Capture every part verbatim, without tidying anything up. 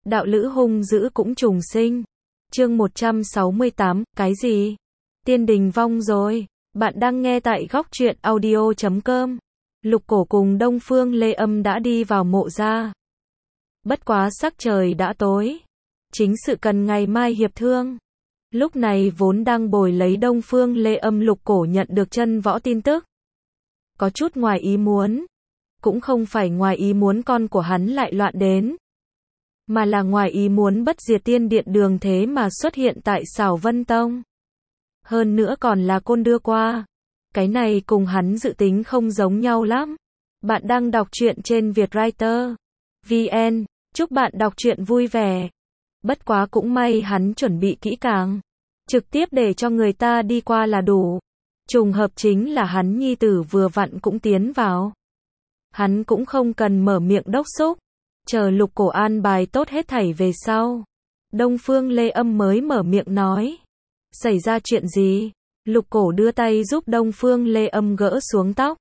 đạo lữ hung dữ cũng trùng sinh. Chương một trăm sáu mươi tám, cái gì? Tiên đình vong rồi. Bạn đang nghe tại góc truyện audio chấm com. Lục Cổ cùng Đông Phương Lê Âm đã đi vào mộ gia. Bất quá sắc trời đã tối. Chính sự cần ngày mai hiệp thương. Lúc này vốn đang bồi lấy Đông Phương Lê Âm, Lục Cổ nhận được chân võ tin tức. Có chút ngoài ý muốn. Cũng không phải ngoài ý muốn con của hắn lại loạn đến, mà là ngoài ý muốn Bất Diệt Tiên Điện Đường thế mà xuất hiện tại Xảo Vân Tông. Hơn nữa còn là Côn đưa qua. Cái này cùng hắn dự tính không giống nhau lắm. Bạn đang đọc truyện trên Vietwriter vê en. Chúc bạn đọc truyện vui vẻ. Bất quá cũng may hắn chuẩn bị kỹ càng. Trực tiếp để cho người ta đi qua là đủ. Trùng hợp chính là hắn nhi tử vừa vặn cũng tiến vào. Hắn cũng không cần mở miệng đốc xúc. Chờ Lục Cổ an bài tốt hết thảy về sau. Đông Phương Lê Âm mới mở miệng nói. Xảy ra chuyện gì? Lục Cổ đưa tay giúp Đông Phương Lê Âm gỡ xuống tóc.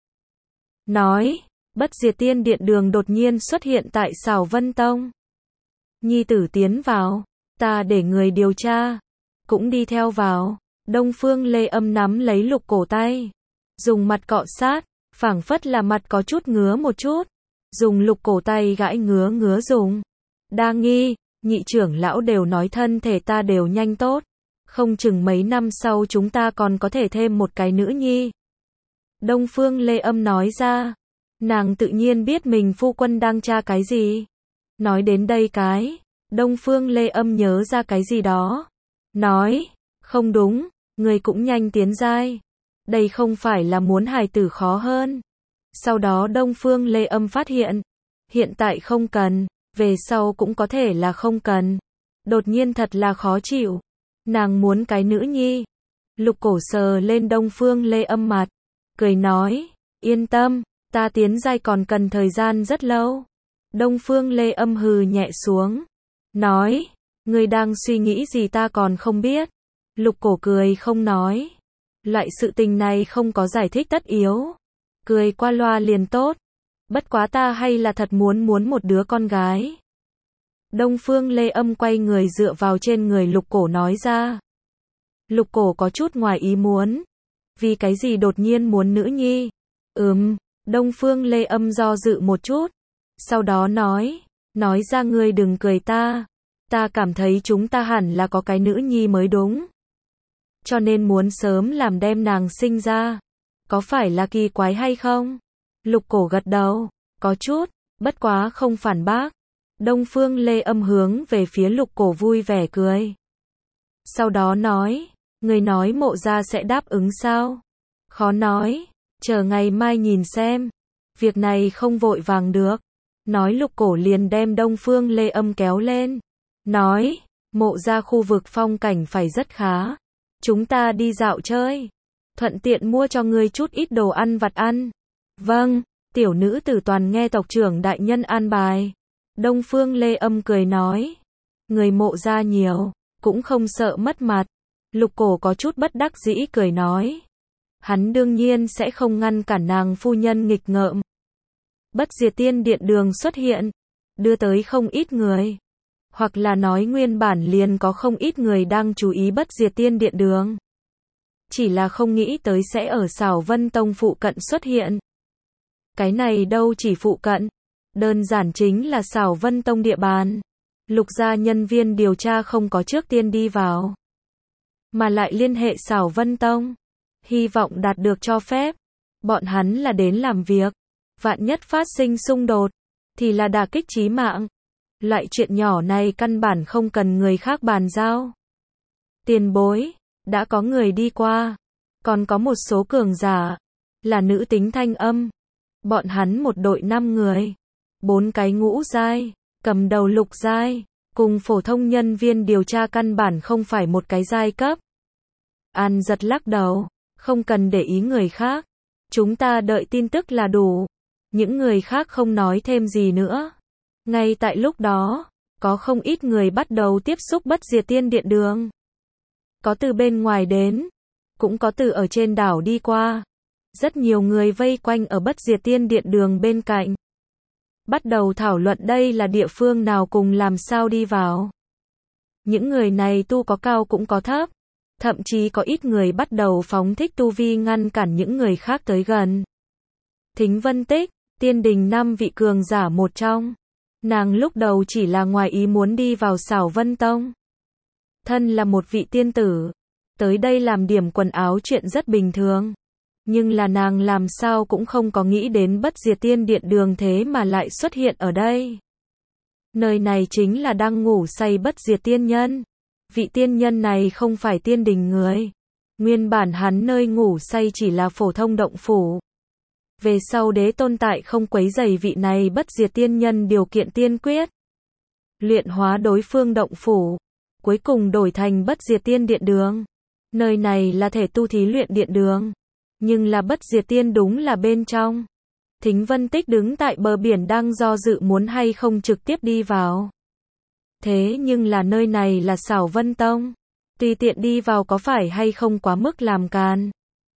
Nói, Bất Diệt Tiên Điện Đường đột nhiên xuất hiện tại Xảo Vân Tông. Nhi tử tiến vào, ta để người điều tra. Cũng đi theo vào. Đông Phương Lê Âm nắm lấy Lục Cổ tay. Dùng mặt cọ sát, phảng phất là mặt có chút ngứa một chút. Dùng Lục Cổ tay gãi ngứa ngứa dùng. Đa nghi, nhị trưởng lão đều nói thân thể ta đều nhanh tốt. Không chừng mấy năm sau chúng ta còn có thể thêm một cái nữ nhi. Đông Phương Lê Âm nói ra. Nàng tự nhiên biết mình phu quân đang tra cái gì. Nói đến đây cái, Đông Phương Lê Âm nhớ ra cái gì đó. Nói, không đúng, người cũng nhanh tiến giai. Đây không phải là muốn hài tử khó hơn. Sau đó Đông Phương Lê Âm phát hiện, hiện tại không cần, về sau cũng có thể là không cần. Đột nhiên thật là khó chịu. Nàng muốn cái nữ nhi. Lục Cổ sờ lên Đông Phương Lê Âm mặt, cười nói, yên tâm, ta tiến giai còn cần thời gian rất lâu. Đông Phương Lê Âm hừ nhẹ xuống, nói, ngươi đang suy nghĩ gì ta còn không biết. Lục Cổ cười không nói. Loại sự tình này không có giải thích tất yếu. Cười qua loa liền tốt. Bất quá ta hay là thật muốn muốn một đứa con gái. Đông Phương Lê Âm quay người dựa vào trên người Lục Cổ nói ra. Lục Cổ có chút ngoài ý muốn. Vì cái gì đột nhiên muốn nữ nhi? Ừm, Đông Phương Lê Âm do dự một chút. Sau đó nói, nói ra ngươi đừng cười ta. Ta cảm thấy chúng ta hẳn là có cái nữ nhi mới đúng. Cho nên muốn sớm làm đem nàng sinh ra. Có phải là kỳ quái hay không? Lục Cổ gật đầu, có chút, bất quá không phản bác. Đông Phương Lê Âm hướng về phía Lục Cổ vui vẻ cười. Sau đó nói, người nói mộ gia sẽ đáp ứng sao? Khó nói, chờ ngày mai nhìn xem. Việc này không vội vàng được. Nói Lục Cổ liền đem Đông Phương Lê Âm kéo lên. Nói, mộ gia khu vực phong cảnh phải rất khá. Chúng ta đi dạo chơi. Thuận tiện mua cho ngươi chút ít đồ ăn vặt ăn. Vâng, tiểu nữ tử toàn nghe tộc trưởng đại nhân an bài. Đông Phương Lê Âm cười nói. Người mộ gia nhiều, cũng không sợ mất mặt. Lục Cổ có chút bất đắc dĩ cười nói. Hắn đương nhiên sẽ không ngăn cản nàng phu nhân nghịch ngợm. Bất Diệt Tiên Điện Đường xuất hiện, đưa tới không ít người. Hoặc là nói nguyên bản liền có không ít người đang chú ý Bất Diệt Tiên Điện Đường. Chỉ là không nghĩ tới sẽ ở Xảo Vân Tông phụ cận xuất hiện. Cái này đâu chỉ phụ cận, đơn giản chính là Xảo Vân Tông địa bàn. Lục gia nhân viên điều tra không có trước tiên đi vào, mà lại liên hệ Xảo Vân Tông, hy vọng đạt được cho phép. Bọn hắn là đến làm việc, vạn nhất phát sinh xung đột, thì là đả kích chí mạng. Loại chuyện nhỏ này căn bản không cần người khác bàn giao. Tiền bối, đã có người đi qua, còn có một số cường giả, là nữ tính thanh âm. Bọn hắn một đội năm người, bốn cái ngũ giai, cầm đầu lục giai, cùng phổ thông nhân viên điều tra căn bản không phải một cái giai cấp. An giật lắc đầu, không cần để ý người khác. Chúng ta đợi tin tức là đủ. Những người khác không nói thêm gì nữa. Ngay tại lúc đó, có không ít người bắt đầu tiếp xúc Bất Diệt Tiên Điện Đường. Có từ bên ngoài đến, cũng có từ ở trên đảo đi qua. Rất nhiều người vây quanh ở Bất Diệt Tiên Điện Đường bên cạnh. bắt đầu thảo luận đây là địa phương nào cùng làm sao đi vào. Những người này tu có cao cũng có thấp, thậm chí có ít người bắt đầu phóng thích tu vi ngăn cản những người khác tới gần. Thính Vân Tích, Tiên Đình năm vị cường giả một trong. Nàng lúc đầu chỉ là ngoài ý muốn đi vào Xảo Vân Tông. Thân là một vị tiên tử, tới đây làm điểm quần áo chuyện rất bình thường. Nhưng là nàng làm sao cũng không có nghĩ đến Bất Diệt Tiên Điện đường thế mà lại xuất hiện ở đây. Nơi này chính là đang ngủ say Bất Diệt Tiên Nhân. Vị tiên nhân này không phải tiên đình người. Nguyên bản hắn nơi ngủ say chỉ là phổ thông động phủ. Về sau đế tôn tại không quấy rầy vị này Bất Diệt Tiên Nhân điều kiện tiên quyết. Luyện hóa đối phương động phủ. Cuối cùng đổi thành Bất Diệt Tiên Điện đường. Nơi này là thể tu thí luyện điện đường. Nhưng là Bất Diệt Tiên đúng là bên trong. Thính Vân Tích đứng tại bờ biển đang do dự muốn hay không trực tiếp đi vào. Thế nhưng là nơi này là Xảo Vân Tông. Tùy tiện đi vào có phải hay không quá mức làm càn.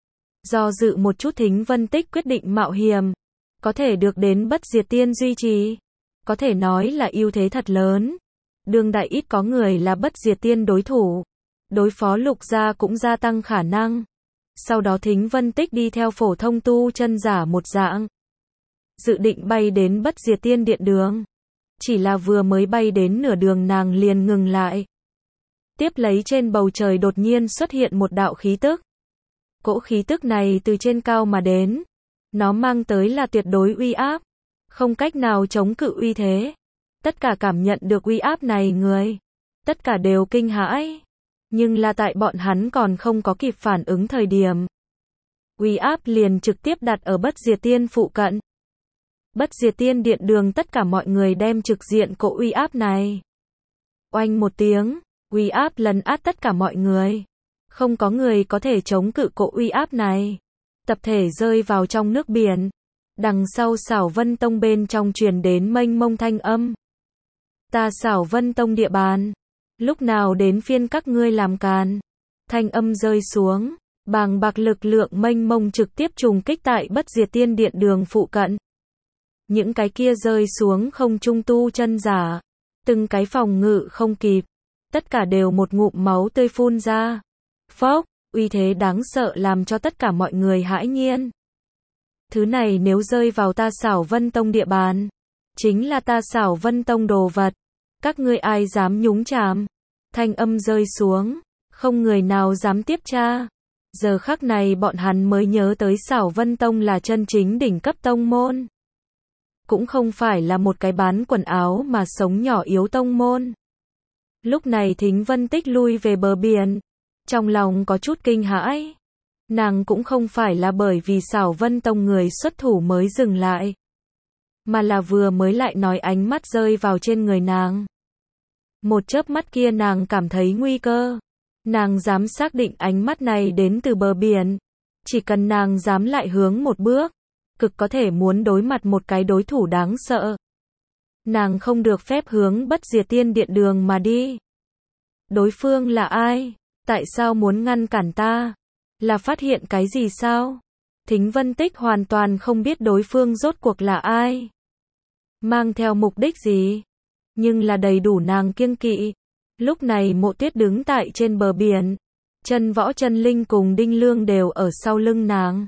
Do dự một chút Thính Vân Tích quyết định mạo hiểm. Có thể được đến Bất Diệt Tiên duy trì. Có thể nói là ưu thế thật lớn. Đương đại ít có người là Bất Diệt Tiên đối thủ. Đối phó Lục gia cũng gia tăng khả năng. Sau đó Thính Vân Tích đi theo phổ thông tu chân giả một dạng. Dự định bay đến Bất Diệt Tiên Điện đường. Chỉ là vừa mới bay đến nửa đường nàng liền ngừng lại. Tiếp lấy trên bầu trời đột nhiên xuất hiện một đạo khí tức. Cỗ khí tức này từ trên cao mà đến. Nó mang tới là tuyệt đối uy áp. Không cách nào chống cự uy thế. Tất cả cảm nhận được uy áp này người. Tất cả đều kinh hãi. Nhưng là tại bọn hắn còn không có kịp phản ứng thời điểm. Uy áp liền trực tiếp đặt ở Bất Diệt Tiên phụ cận. Bất Diệt Tiên Điện đường tất cả mọi người đem trực diện cỗ uy áp này. Oanh một tiếng, uy áp lấn át tất cả mọi người. Không có người có thể chống cự cỗ uy áp này. Tập thể rơi vào trong nước biển. Đằng sau Xảo Vân Tông bên trong truyền đến mênh mông thanh âm. Ta Xảo Vân Tông địa bàn. Lúc nào đến phiên các ngươi làm càn. Thanh âm rơi xuống. Bàng bạc lực lượng mênh mông trực tiếp trùng kích tại Bất Diệt Tiên Điện đường phụ cận. Những cái kia rơi xuống không trung tu chân giả. Từng cái phòng ngự không kịp. Tất cả đều một ngụm máu tươi phun ra. Phốc, uy thế đáng sợ làm cho tất cả mọi người hãi nhiên. Thứ này nếu rơi vào ta Xảo Vân Tông địa bàn. Chính là ta Xảo Vân Tông đồ vật. Các ngươi ai dám nhúng chàm. Thanh âm rơi xuống. Không người nào dám tiếp tra. Giờ khắc này bọn hắn mới nhớ tới Xảo Vân Tông là chân chính đỉnh cấp tông môn. Cũng không phải là một cái bán quần áo mà sống nhỏ yếu tông môn. Lúc này Thính Vân Tích lui về bờ biển. Trong lòng có chút kinh hãi. Nàng cũng không phải là bởi vì Xảo Vân Tông người xuất thủ mới dừng lại. Mà là vừa mới lại nói ánh mắt rơi vào trên người nàng. Một chớp mắt kia nàng cảm thấy nguy cơ. Nàng dám xác định ánh mắt này đến từ bờ biển. Chỉ cần nàng dám lại hướng một bước. Cực có thể muốn đối mặt một cái đối thủ đáng sợ. Nàng không được phép hướng Bất Diệt Tiên Điện đường mà đi. Đối phương là ai? Tại sao muốn ngăn cản ta? Là phát hiện cái gì sao? Thính Vân Tích hoàn toàn không biết đối phương rốt cuộc là ai. Mang theo mục đích gì? Nhưng là đầy đủ nàng kiêng kỵ. Lúc này Mộ Tuyết đứng tại trên bờ biển. Chân Võ Chân Linh cùng Đinh Lương đều ở sau lưng nàng.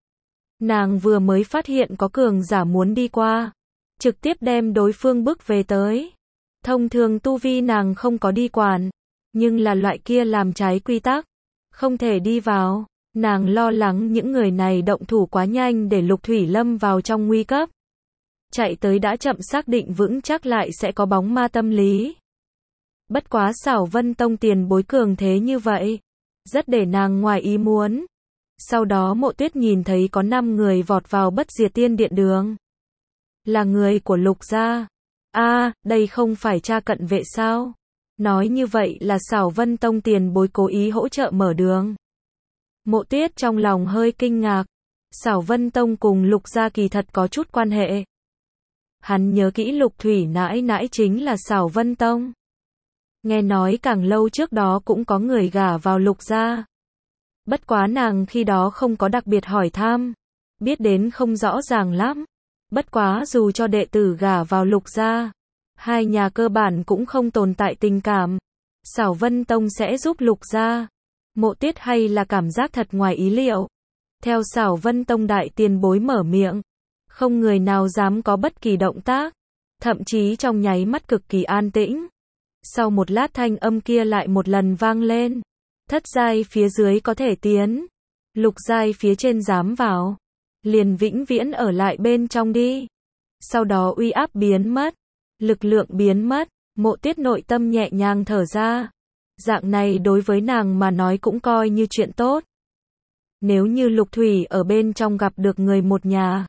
Nàng vừa mới phát hiện có cường giả muốn đi qua. Trực tiếp đem đối phương bước về tới. Thông thường tu vi nàng không có đi quản. Nhưng là loại kia làm trái quy tắc. Không thể đi vào. Nàng lo lắng những người này động thủ quá nhanh để Lục Thủy lâm vào trong nguy cấp. Chạy tới đã chậm xác định vững chắc lại sẽ có bóng ma tâm lý. Bất quá Xảo Vân Tông tiền bối cường thế như vậy. Rất để nàng ngoài ý muốn. Sau đó Mộ Tuyết nhìn thấy có năm người vọt vào Bất Diệt Tiên Điện đường. Là người của Lục gia. A, à, đây không phải cha cận vệ sao? Nói như vậy là Xảo Vân Tông tiền bối cố ý hỗ trợ mở đường. Mộ Tuyết trong lòng hơi kinh ngạc. Xảo Vân Tông cùng Lục gia kỳ thật có chút quan hệ. Hắn nhớ kỹ Lục Thủy nãi nãi chính là Xảo Vân Tông. Nghe nói càng lâu trước đó cũng có người gả vào Lục gia. Bất quá nàng khi đó không có đặc biệt hỏi thăm. Biết đến không rõ ràng lắm. Bất quá dù cho đệ tử gả vào Lục gia, hai nhà cơ bản cũng không tồn tại tình cảm. Xảo Vân Tông sẽ giúp Lục gia. Mộ Tuyết hay là cảm giác thật ngoài ý liệu. Theo Xảo Vân Tông đại tiền bối mở miệng, không người nào dám có bất kỳ động tác, thậm chí trong nháy mắt cực kỳ an tĩnh. Sau một lát thanh âm kia lại một lần vang lên. Thất giai phía dưới có thể tiến, lục giai phía trên dám vào, liền vĩnh viễn ở lại bên trong đi. Sau đó uy áp biến mất, lực lượng biến mất, Mộ Tuyết nội tâm nhẹ nhàng thở ra. Dạng này đối với nàng mà nói cũng coi như chuyện tốt. Nếu như Lục Thủy ở bên trong gặp được người một nhà,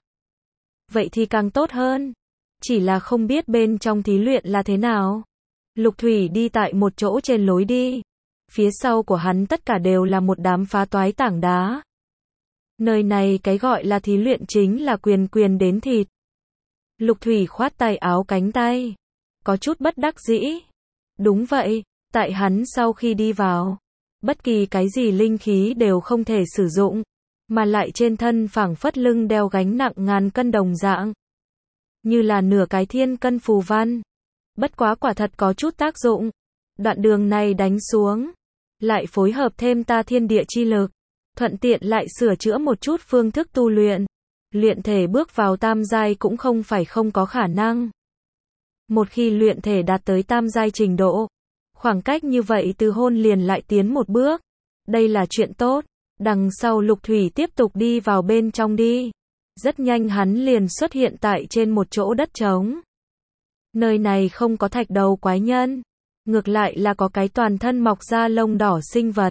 vậy thì càng tốt hơn. Chỉ là không biết bên trong thí luyện là thế nào. Lục Thủy đi tại một chỗ trên lối đi. Phía sau của hắn tất cả đều là một đám phá toái tảng đá. Nơi này cái gọi là thí luyện chính là quyền quyền đến thịt. Lục Thủy khoát tay áo cánh tay, có chút bất đắc dĩ. Đúng vậy, tại hắn sau khi đi vào, bất kỳ cái gì linh khí đều không thể sử dụng, mà lại trên thân phảng phất lưng đeo gánh nặng ngàn cân đồng dạng, như là nửa cái thiên cân phù văn. Bất quá quả thật có chút tác dụng. Đoạn đường này đánh xuống, lại phối hợp thêm ta thiên địa chi lực, thuận tiện lại sửa chữa một chút phương thức tu luyện. Luyện thể bước vào tam giai cũng không phải không có khả năng. Một khi luyện thể đạt tới tam giai trình độ, khoảng cách như vậy từ hôn liền lại tiến một bước. Đây là chuyện tốt. Đằng sau Lục Thủy tiếp tục đi vào bên trong đi. Rất nhanh hắn liền xuất hiện tại trên một chỗ đất trống. Nơi này không có thạch đầu quái nhân, ngược lại là có cái toàn thân mọc ra lông đỏ sinh vật.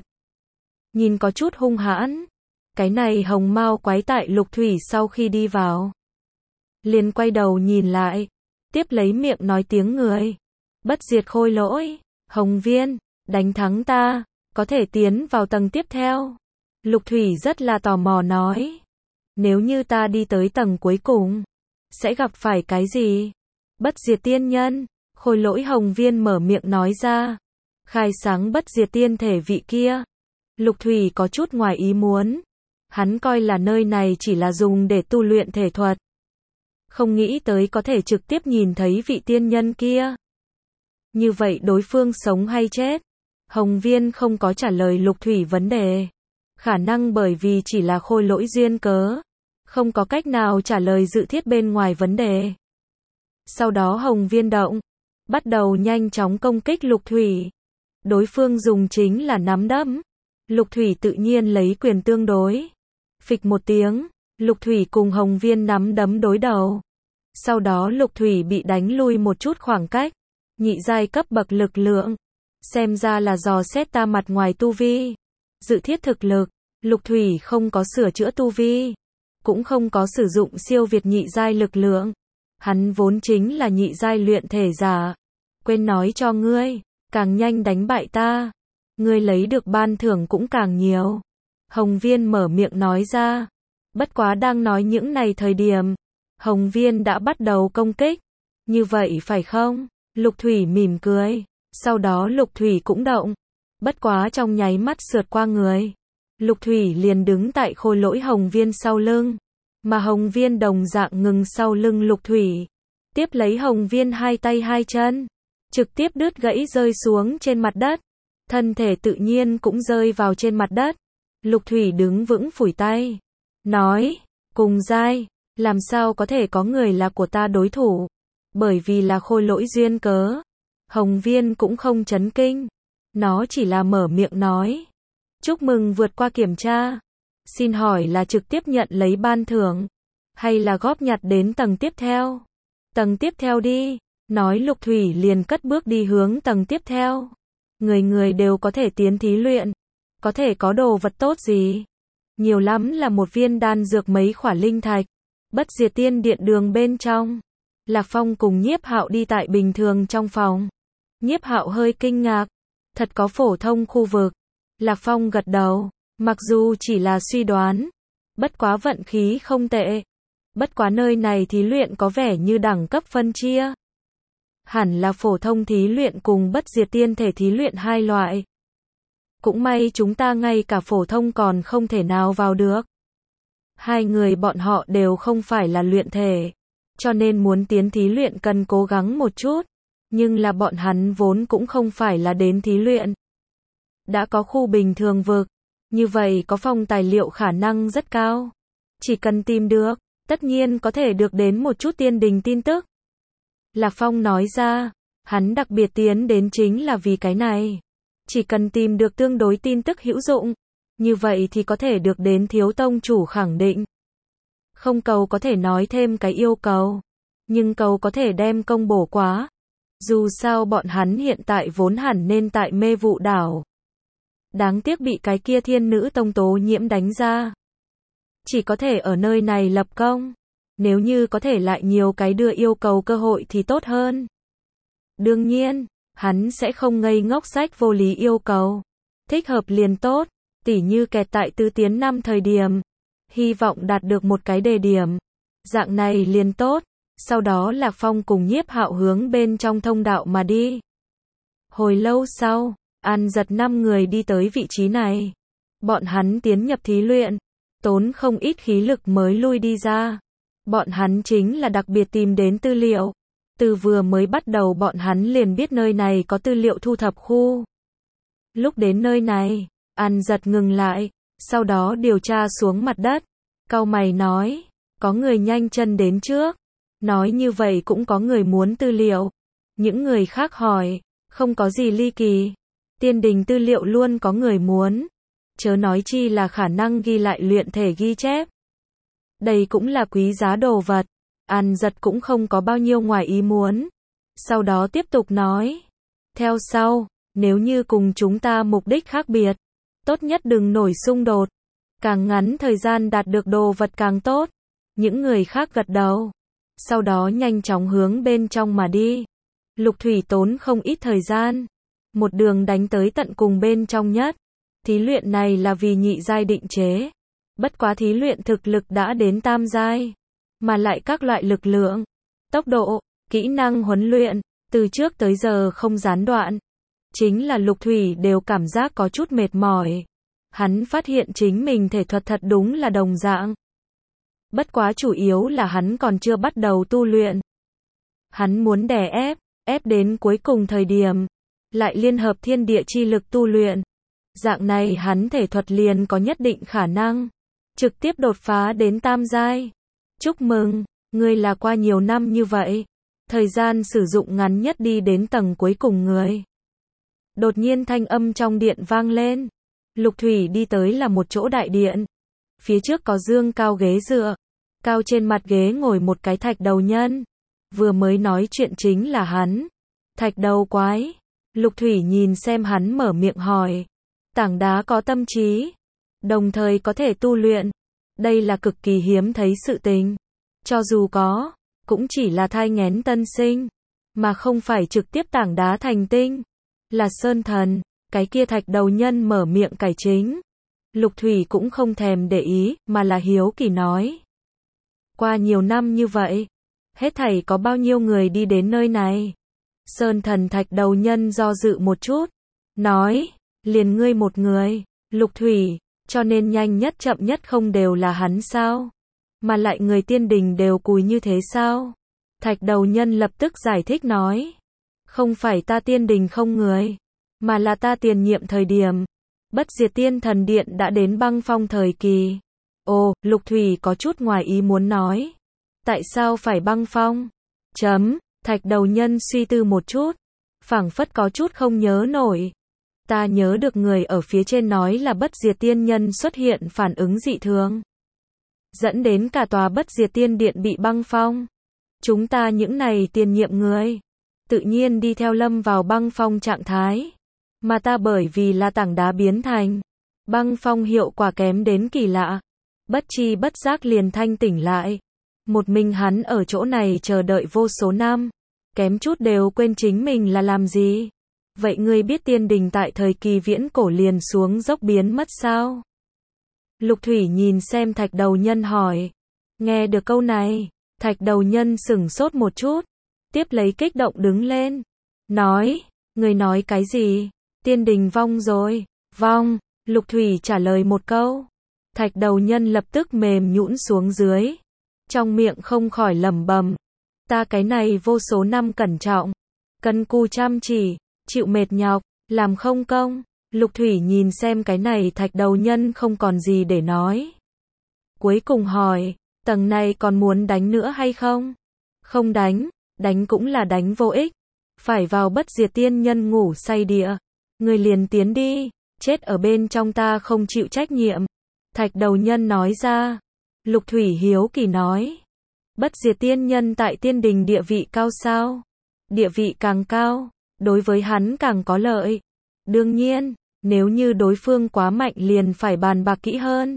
Nhìn có chút hung hãn. Cái này hồng mao quái tại Lục Thủy sau khi đi vào, liền quay đầu nhìn lại, tiếp lấy miệng nói tiếng người. Bất diệt khôi lỗi, Hồng Viên, đánh thắng ta, có thể tiến vào tầng tiếp theo. Lục Thủy rất là tò mò nói. Nếu như ta đi tới tầng cuối cùng, sẽ gặp phải cái gì? Bất diệt tiên nhân, khôi lỗi Hồng Viên mở miệng nói ra. Khai sáng bất diệt tiên thể vị kia. Lục Thủy có chút ngoài ý muốn. Hắn coi là nơi này chỉ là dùng để tu luyện thể thuật. Không nghĩ tới có thể trực tiếp nhìn thấy vị tiên nhân kia. Như vậy đối phương sống hay chết? Hồng Viên không có trả lời Lục Thủy vấn đề. Khả năng bởi vì chỉ là khôi lỗi duyên cớ, không có cách nào trả lời dự thiết bên ngoài vấn đề. Sau đó Hồng Viên động, bắt đầu nhanh chóng công kích Lục Thủy. Đối phương dùng chính là nắm đấm. Lục Thủy tự nhiên lấy quyền tương đối. Phịch một tiếng, Lục Thủy cùng Hồng Viên nắm đấm đối đầu. Sau đó Lục Thủy bị đánh lui một chút khoảng cách. Nhị giai cấp bậc lực lượng. Xem ra là dò xét ta mặt ngoài tu vi. Dự thiết thực lực, Lục Thủy không có sửa chữa tu vi, cũng không có sử dụng siêu việt nhị giai lực lượng. Hắn vốn chính là nhị giai luyện thể giả. Quên nói cho ngươi, càng nhanh đánh bại ta, ngươi lấy được ban thưởng cũng càng nhiều. Hồng Viên mở miệng nói ra. Bất quá đang nói những này thời điểm, Hồng Viên đã bắt đầu công kích. Như vậy phải không? Lục Thủy mỉm cười. Sau đó Lục Thủy cũng động. Bất quá trong nháy mắt sượt qua người. Lục Thủy liền đứng tại khôi lỗi Hồng Viên sau lưng. Mà Hồng Viên đồng dạng ngừng sau lưng Lục Thủy. Tiếp lấy Hồng Viên hai tay hai chân, trực tiếp đứt gãy rơi xuống trên mặt đất. Thân thể tự nhiên cũng rơi vào trên mặt đất. Lục Thủy đứng vững phủi tay. Nói, cùng giai, làm sao có thể có người là của ta đối thủ. Bởi vì là khôi lỗi duyên cớ. Hồng Viên cũng không chấn kinh. Nó chỉ là mở miệng nói. Chúc mừng vượt qua kiểm tra. Xin hỏi là trực tiếp nhận lấy ban thưởng, hay là góp nhặt đến tầng tiếp theo? Tầng tiếp theo đi. Nói Lục Thủy liền cất bước đi hướng tầng tiếp theo. Người người đều có thể tiến thí luyện. Có thể có đồ vật tốt gì? Nhiều lắm là một viên đan dược mấy khỏa linh thạch. Bất diệt tiên điện đường bên trong. Lạc Phong cùng Nhiếp Hạo đi tại bình thường trong phòng. Nhiếp Hạo hơi kinh ngạc. Thật có phổ thông khu vực. Lạc Phong gật đầu. Mặc dù chỉ là suy đoán. Bất quá vận khí không tệ. Bất quá nơi này thí luyện có vẻ như đẳng cấp phân chia. Hẳn là phổ thông thí luyện cùng bất diệt tiên thể thí luyện hai loại. Cũng may chúng ta ngay cả phổ thông còn không thể nào vào được. Hai người bọn họ đều không phải là luyện thể. cho nên muốn tiến thí luyện cần cố gắng một chút. Nhưng là bọn hắn vốn cũng không phải là đến thí luyện. Đã có khu bình thường vực, như vậy có phòng tài liệu khả năng rất cao. Chỉ cần tìm được, tất nhiên có thể được đến một chút tiên đình tin tức. Lạc Phong nói ra, hắn đặc biệt tiến đến chính là vì cái này. Chỉ cần tìm được tương đối tin tức hữu dụng, như vậy thì có thể được đến thiếu tông chủ khẳng định. Không cầu có thể nói thêm cái yêu cầu, nhưng cầu có thể đem công bổ quá. Dù sao bọn hắn hiện tại vốn hẳn nên tại Mê Vụ Đảo. Đáng tiếc bị cái kia thiên nữ tông Tố Nhiễm đánh ra. Chỉ có thể ở nơi này lập công. Nếu như có thể lại nhiều cái đưa yêu cầu cơ hội thì tốt hơn. Đương nhiên, hắn sẽ không ngây ngốc sách vô lý yêu cầu. Thích hợp liền tốt, tỉ như kẹt tại tứ tiến năm thời điểm. Hy vọng đạt được một cái đề điểm. Dạng này liền tốt. Sau đó Lạc Phong cùng Nhiếp Hạo hướng bên trong thông đạo mà đi. Hồi lâu sau, An Giật năm người đi tới vị trí này. Bọn hắn tiến nhập thí luyện, tốn không ít khí lực mới lui đi ra. Bọn hắn chính là đặc biệt tìm đến tư liệu. Từ vừa mới bắt đầu bọn hắn liền biết nơi này có tư liệu thu thập khu. Lúc đến nơi này, An Giật ngừng lại, sau đó điều tra xuống mặt đất. Cau mày nói, có người nhanh chân đến trước. Nói như vậy cũng có người muốn tư liệu. Những người khác hỏi, không có gì ly kỳ. Tiên đình tư liệu luôn có người muốn. Chớ nói chi là khả năng ghi lại luyện thể ghi chép. Đây cũng là quý giá đồ vật. An Giật cũng không có bao nhiêu ngoài ý muốn. Sau đó tiếp tục nói. Theo sau, nếu như cùng chúng ta mục đích khác biệt, tốt nhất đừng nổi xung đột. Càng ngắn thời gian đạt được đồ vật càng tốt. Những người khác gật đầu. Sau đó nhanh chóng hướng bên trong mà đi. Lục Thủy tốn không ít thời gian. Một đường đánh tới tận cùng bên trong nhất. Thí luyện này là vì nhị giai định chế. Bất quá thí luyện thực lực đã đến tam giai. Mà lại các loại lực lượng, tốc độ, kỹ năng huấn luyện, từ trước tới giờ không gián đoạn. Chính là Lục Thủy đều cảm giác có chút mệt mỏi. Hắn phát hiện chính mình thể thuật thật đúng là đồng dạng. Bất quá chủ yếu là hắn còn chưa bắt đầu tu luyện. Hắn muốn đè ép, ép đến cuối cùng thời điểm, lại liên hợp thiên địa chi lực tu luyện. Dạng này hắn thể thuật liền có nhất định khả năng, trực tiếp đột phá đến tam giai. Chúc mừng, ngươi là qua nhiều năm như vậy, thời gian sử dụng ngắn nhất đi đến tầng cuối cùng người. Đột nhiên thanh âm trong điện vang lên. Lục Thủy đi tới là một chỗ đại điện. Phía trước có dương cao ghế dựa. Cao trên mặt ghế ngồi một cái thạch đầu nhân. Vừa mới nói chuyện chính là hắn. Thạch đầu quái. Lục Thủy nhìn xem hắn mở miệng hỏi. Tảng đá có tâm trí, đồng thời có thể tu luyện. Đây là cực kỳ hiếm thấy sự tình. Cho dù có, cũng chỉ là thai nghén tân sinh, mà không phải trực tiếp tảng đá thành tinh. Là sơn thần, cái kia thạch đầu nhân mở miệng cải chính. Lục Thủy cũng không thèm để ý, mà là hiếu kỳ nói. Qua nhiều năm như vậy, hết thảy có bao nhiêu người đi đến nơi này? Sơn thần thạch đầu nhân do dự một chút, nói, liền ngươi một người. Lục Thủy, cho nên nhanh nhất chậm nhất không đều là hắn sao? Mà lại người tiên đình đều cùi như thế sao? Thạch đầu nhân lập tức giải thích nói. Không phải ta tiên đình không người, mà là ta tiền nhiệm thời điểm. Bất diệt tiên thần điện đã đến băng phong thời kỳ. Ồ, Lục Thủy có chút ngoài ý muốn nói. Tại sao phải băng phong? Chấm, thạch đầu nhân suy tư một chút. Phảng phất có chút không nhớ nổi. Ta nhớ được người ở phía trên nói là bất diệt tiên nhân xuất hiện phản ứng dị thường. Dẫn đến cả tòa bất diệt tiên điện bị băng phong. Chúng ta những này tiền nhiệm người, tự nhiên đi theo lâm vào băng phong trạng thái. Mà ta bởi vì là tảng đá biến thành, băng phong hiệu quả kém đến kỳ lạ. Bất chi bất giác liền thanh tỉnh lại. Một mình hắn ở chỗ này chờ đợi vô số năm. Kém chút đều quên chính mình là làm gì. Vậy ngươi biết tiên đình tại thời kỳ viễn cổ liền xuống dốc biến mất sao? Lục Thủy nhìn xem thạch đầu nhân hỏi. Nghe được câu này, thạch đầu nhân sửng sốt một chút. Tiếp lấy kích động đứng lên. Nói, ngươi nói cái gì? Tiên đình vong rồi. Vong, Lục Thủy trả lời một câu. Thạch đầu nhân lập tức mềm nhũn xuống dưới. Trong miệng không khỏi lẩm bẩm, Ta cái này vô số năm cẩn trọng, cần cù chăm chỉ, chịu mệt nhọc, làm không công. Lục Thủy nhìn xem cái này thạch đầu nhân không còn gì để nói. Cuối cùng hỏi, tầng này còn muốn đánh nữa hay không? Không đánh, đánh cũng là đánh vô ích. Phải vào bất diệt tiên nhân ngủ say địa. Người liền tiến đi, chết ở bên trong ta không chịu trách nhiệm. Thạch đầu nhân nói ra. Lục Thủy hiếu kỳ nói. Bất diệt tiên nhân tại tiên đình địa vị cao sao? Địa vị càng cao, đối với hắn càng có lợi. Đương nhiên, nếu như đối phương quá mạnh liền phải bàn bạc kỹ hơn.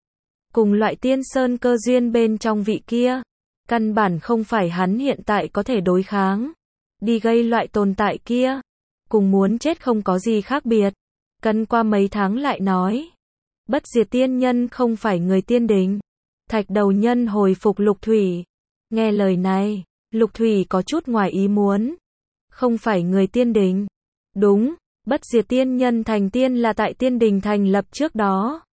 Cùng loại tiên sơn cơ duyên bên trong vị kia, căn bản không phải hắn hiện tại có thể đối kháng. Đi gây loại tồn tại kia, cùng muốn chết không có gì khác biệt. Cần qua mấy tháng lại nói. Bất diệt tiên nhân không phải người tiên đình. Thạch đầu nhân hồi phục Lục Thủy. Nghe lời này, Lục Thủy có chút ngoài ý muốn. Không phải người tiên đình. Đúng, bất diệt tiên nhân thành tiên là tại tiên đình thành lập trước đó.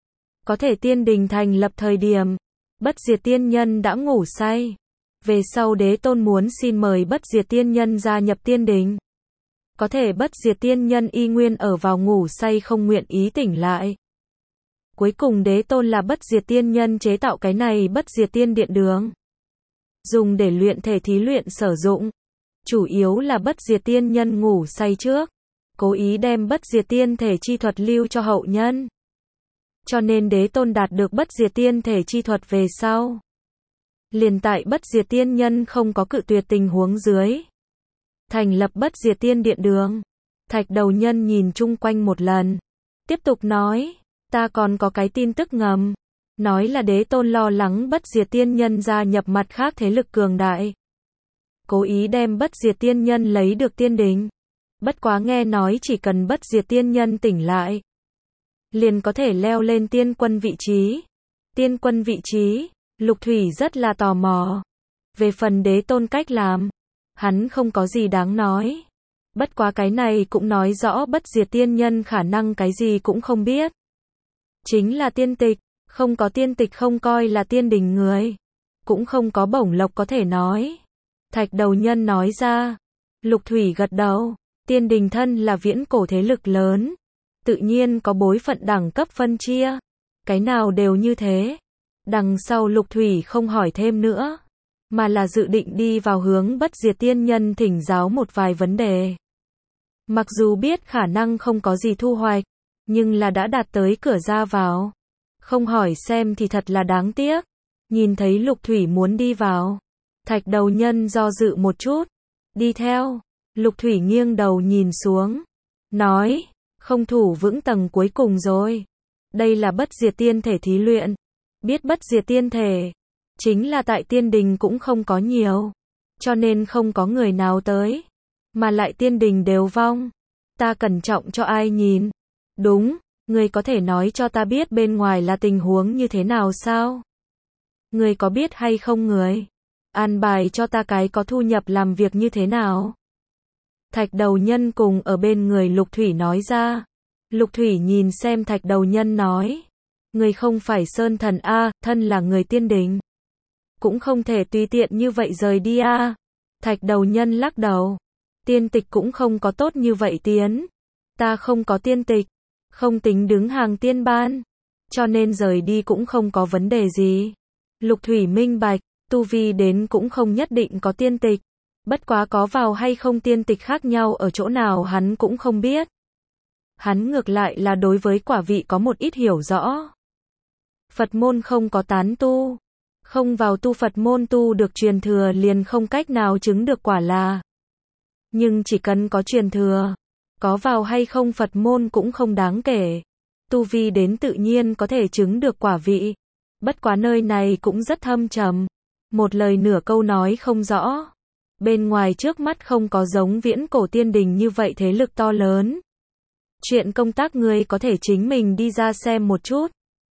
Có thể tiên đình thành lập thời điểm, bất diệt tiên nhân đã ngủ say. Về sau đế tôn muốn xin mời bất diệt tiên nhân gia nhập tiên đình. Có thể bất diệt tiên nhân y nguyên ở vào ngủ say không nguyện ý tỉnh lại. Cuối cùng đế tôn là bất diệt tiên nhân chế tạo cái này bất diệt tiên điện đường. Dùng để luyện thể thí luyện sử dụng. Chủ yếu là bất diệt tiên nhân ngủ say trước. Cố ý đem bất diệt tiên thể chi thuật lưu cho hậu nhân. Cho nên đế tôn đạt được bất diệt tiên thể chi thuật về sau. Liền tại bất diệt tiên nhân không có cự tuyệt tình huống dưới. Thành lập bất diệt tiên điện đường. Thạch đầu nhân nhìn chung quanh một lần. Tiếp tục nói, ta còn có cái tin tức ngầm. Nói là đế tôn lo lắng bất diệt tiên nhân gia nhập mặt khác thế lực cường đại. Cố ý đem bất diệt tiên nhân lấy được tiên đình. Bất quá nghe nói chỉ cần bất diệt tiên nhân tỉnh lại. Liền có thể leo lên tiên quân vị trí. Tiên quân vị trí, Lục Thủy rất là tò mò. Về phần đế tôn cách làm, hắn không có gì đáng nói. Bất quá cái này cũng nói rõ bất diệt tiên nhân khả năng cái gì cũng không biết. Chính là tiên tịch, không có tiên tịch không coi là tiên đình người. Cũng không có bổng lộc có thể nói. Thạch đầu nhân nói ra. Lục Thủy gật đầu. Tiên đình thân là viễn cổ thế lực lớn. Tự nhiên có bối phận đẳng cấp phân chia. Cái nào đều như thế. Đằng sau Lục Thủy không hỏi thêm nữa. Mà là dự định đi vào hướng bất diệt tiên nhân thỉnh giáo một vài vấn đề. Mặc dù biết khả năng không có gì thu hoạch. Nhưng là đã đạt tới cửa ra vào. Không hỏi xem thì thật là đáng tiếc. Nhìn thấy Lục Thủy muốn đi vào. Thạch đầu nhân do dự một chút. Đi theo. Lục Thủy nghiêng đầu nhìn xuống. Nói. Không thủ vững tầng cuối cùng rồi. Đây là bất diệt tiên thể thí luyện. Biết bất diệt tiên thể. Chính là tại tiên đình cũng không có nhiều. Cho nên không có người nào tới. Mà lại tiên đình đều vong. Ta cẩn trọng cho ai nhìn. Đúng. Người có thể nói cho ta biết bên ngoài là tình huống như thế nào sao? Người có biết hay không người? An bài cho ta cái có thu nhập làm việc như thế nào? Thạch đầu nhân cùng ở bên người Lục Thủy nói ra. Lục Thủy nhìn xem thạch đầu nhân nói. Người không phải sơn thần A, thân là người tiên đình. Cũng không thể tùy tiện như vậy rời đi A. Thạch đầu nhân lắc đầu. Tiên tịch cũng không có tốt như vậy tiến. Ta không có tiên tịch. Không tính đứng hàng tiên ban. Cho nên rời đi cũng không có vấn đề gì. Lục Thủy minh bạch. Tu vi đến cũng không nhất định có tiên tịch. Bất quá có vào hay không tiên tịch khác nhau ở chỗ nào hắn cũng không biết. Hắn ngược lại là đối với quả vị có một ít hiểu rõ. Phật môn không có tán tu. Không vào tu Phật môn tu được truyền thừa liền không cách nào chứng được quả là. Nhưng chỉ cần có truyền thừa. Có vào hay không Phật môn cũng không đáng kể. Tu vi đến tự nhiên có thể chứng được quả vị. Bất quá nơi này cũng rất thâm trầm. Một lời nửa câu nói không rõ. Bên ngoài trước mắt không có giống viễn cổ tiên đình như vậy thế lực to lớn. Chuyện công tác người có thể chính mình đi ra xem một chút.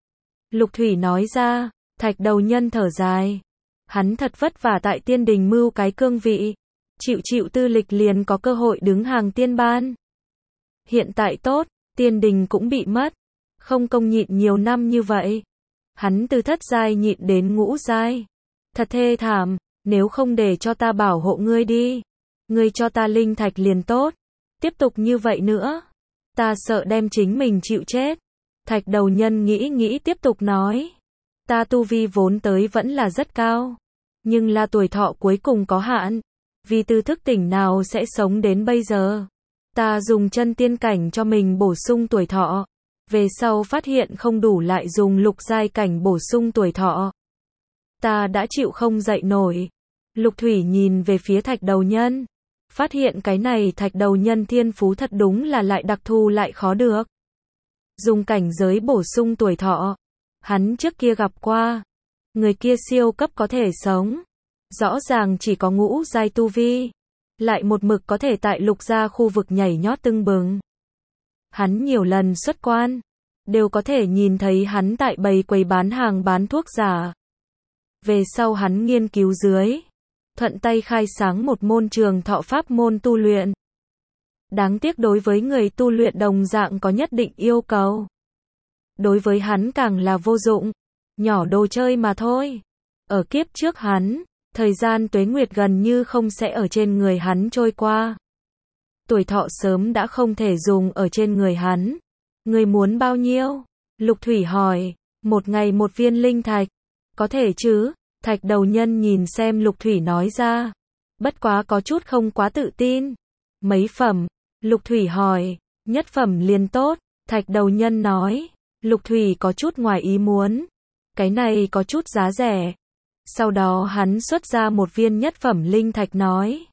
Lục Thủy nói ra, thạch đầu nhân thở dài. Hắn thật vất vả tại tiên đình mưu cái cương vị. Chịu chịu tư lịch liền có cơ hội đứng hàng tiên ban. Hiện tại tốt, tiên đình cũng bị mất. Không công nhịn nhiều năm như vậy. Hắn từ thất giai nhịn đến ngũ giai. Thật thê thảm, Nếu không để cho ta bảo hộ ngươi đi. Ngươi cho ta linh thạch liền tốt. Tiếp tục như vậy nữa. Ta sợ đem chính mình chịu chết. Thạch đầu nhân nghĩ nghĩ tiếp tục nói. Ta tu vi vốn tới vẫn là rất cao. Nhưng là tuổi thọ cuối cùng có hạn. Vì từ thức tỉnh nào sẽ sống đến bây giờ. Ta dùng chân tiên cảnh cho mình bổ sung tuổi thọ. Về sau phát hiện không đủ lại dùng lục giai cảnh bổ sung tuổi thọ. Ta đã chịu không dậy nổi. Lục Thủy nhìn về phía thạch đầu nhân. Phát hiện cái này thạch đầu nhân thiên phú thật đúng là lại đặc thù lại khó được. Dùng cảnh giới bổ sung tuổi thọ. Hắn trước kia gặp qua. Người kia siêu cấp có thể sống. Rõ ràng chỉ có ngũ giai tu vi. Lại một mực có thể tại lục gia khu vực nhảy nhót tưng bừng. Hắn nhiều lần xuất quan. Đều có thể nhìn thấy hắn tại bầy quầy bán hàng bán thuốc giả. Về sau hắn nghiên cứu dưới. Thuận tay khai sáng một môn trường thọ pháp môn tu luyện. Đáng tiếc đối với người tu luyện đồng dạng có nhất định yêu cầu. Đối với hắn càng là vô dụng. Nhỏ đồ chơi mà thôi. Ở kiếp trước hắn, thời gian tuế nguyệt gần như không sẽ ở trên người hắn trôi qua. Tuổi thọ sớm đã không thể dùng ở trên người hắn. Người muốn bao nhiêu? Lục Thủy hỏi. Một ngày một viên linh thạch. Có thể chứ? Thạch đầu nhân nhìn xem Lục Thủy nói ra. Bất quá có chút không quá tự tin. Mấy phẩm? Lục Thủy hỏi. Nhất phẩm liền tốt. Thạch đầu nhân nói. Lục Thủy có chút ngoài ý muốn. Cái này có chút giá rẻ. Sau đó hắn xuất ra một viên nhất phẩm linh thạch nói.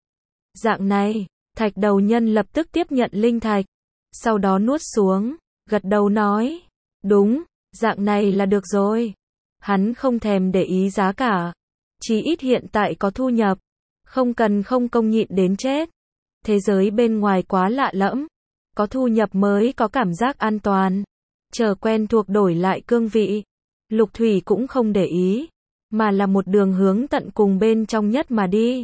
Dạng này, thạch đầu nhân lập tức tiếp nhận linh thạch. Sau đó nuốt xuống, gật đầu nói. Đúng, dạng này là được rồi. Hắn không thèm để ý giá cả. Chí ít hiện tại có thu nhập. Không cần không công nhịn đến chết. Thế giới bên ngoài quá lạ lẫm. Có thu nhập mới có cảm giác an toàn. Chờ quen thuộc đổi lại cương vị. Lục Thủy cũng không để ý. Mà là một đường hướng tận cùng bên trong nhất mà đi.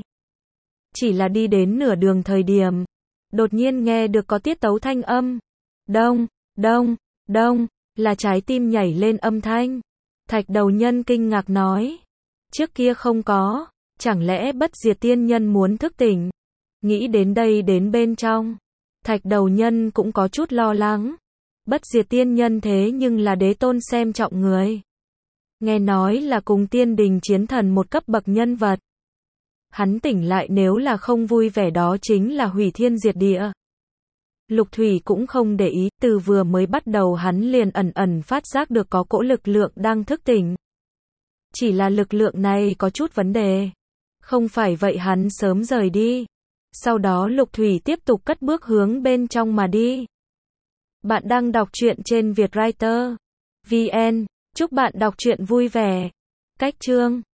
Chỉ là đi đến nửa đường thời điểm. Đột nhiên nghe được có tiết tấu thanh âm. Đông, đông, đông, là trái tim nhảy lên âm thanh. Thạch đầu nhân kinh ngạc nói. Trước kia không có, chẳng lẽ bất diệt tiên nhân muốn thức tỉnh. Nghĩ đến đây đến bên trong. Thạch đầu nhân cũng có chút lo lắng. Bất diệt tiên nhân thế nhưng là đế tôn xem trọng người. Nghe nói là cùng tiên đình chiến thần một cấp bậc nhân vật. Hắn tỉnh lại nếu là không vui vẻ đó chính là hủy thiên diệt địa. Lục Thủy cũng không để ý, từ vừa mới bắt đầu hắn liền ẩn ẩn phát giác được có cỗ lực lượng đang thức tỉnh. Chỉ là lực lượng này có chút vấn đề. Không phải vậy hắn sớm rời đi. Sau đó Lục Thủy tiếp tục cất bước hướng bên trong mà đi. Bạn đang đọc truyện trên Vietwriter chấm vê en. Chúc bạn đọc truyện vui vẻ. Cách chương